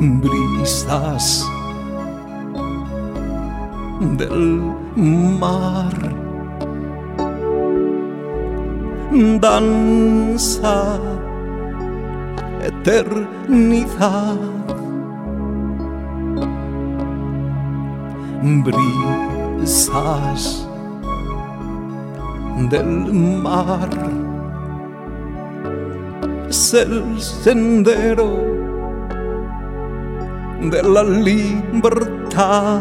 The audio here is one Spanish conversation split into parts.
brisas del mar, danza eternidad, brisas del mar, es el sendero de la libertad,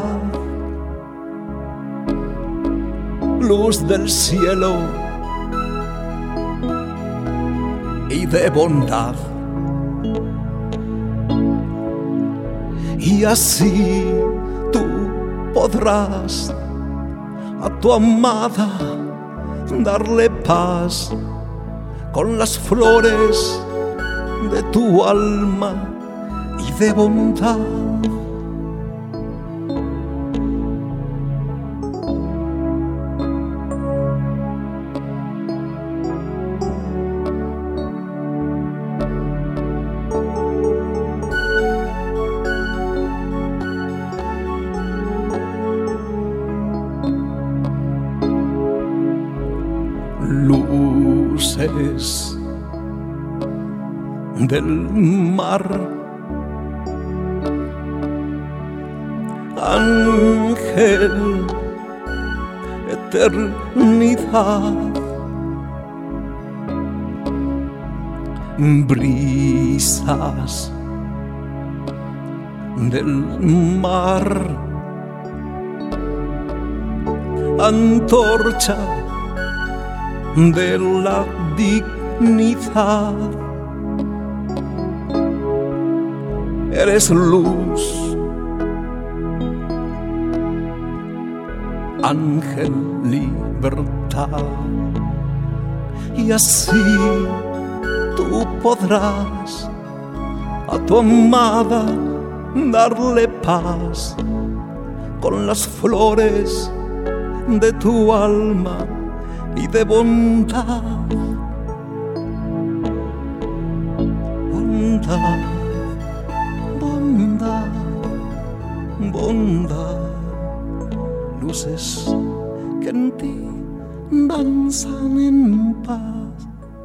luz del cielo y de bondad. Y así tú podrás a tu amada darle paz con las flores de tu alma y de bondad. Luces del mar, ángel, eternidad, brisas del mar, antorcha de la dignidad. Eres luz, ángel, libertad. Y así tú podrás a tu amada darle paz con las flores de tu alma y de bondad. Bondad, bondad, bondad, luces que en ti danzan en paz.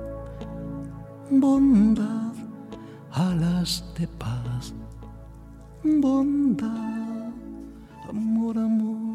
Bondad, alas de paz. Bondad, amor, amor.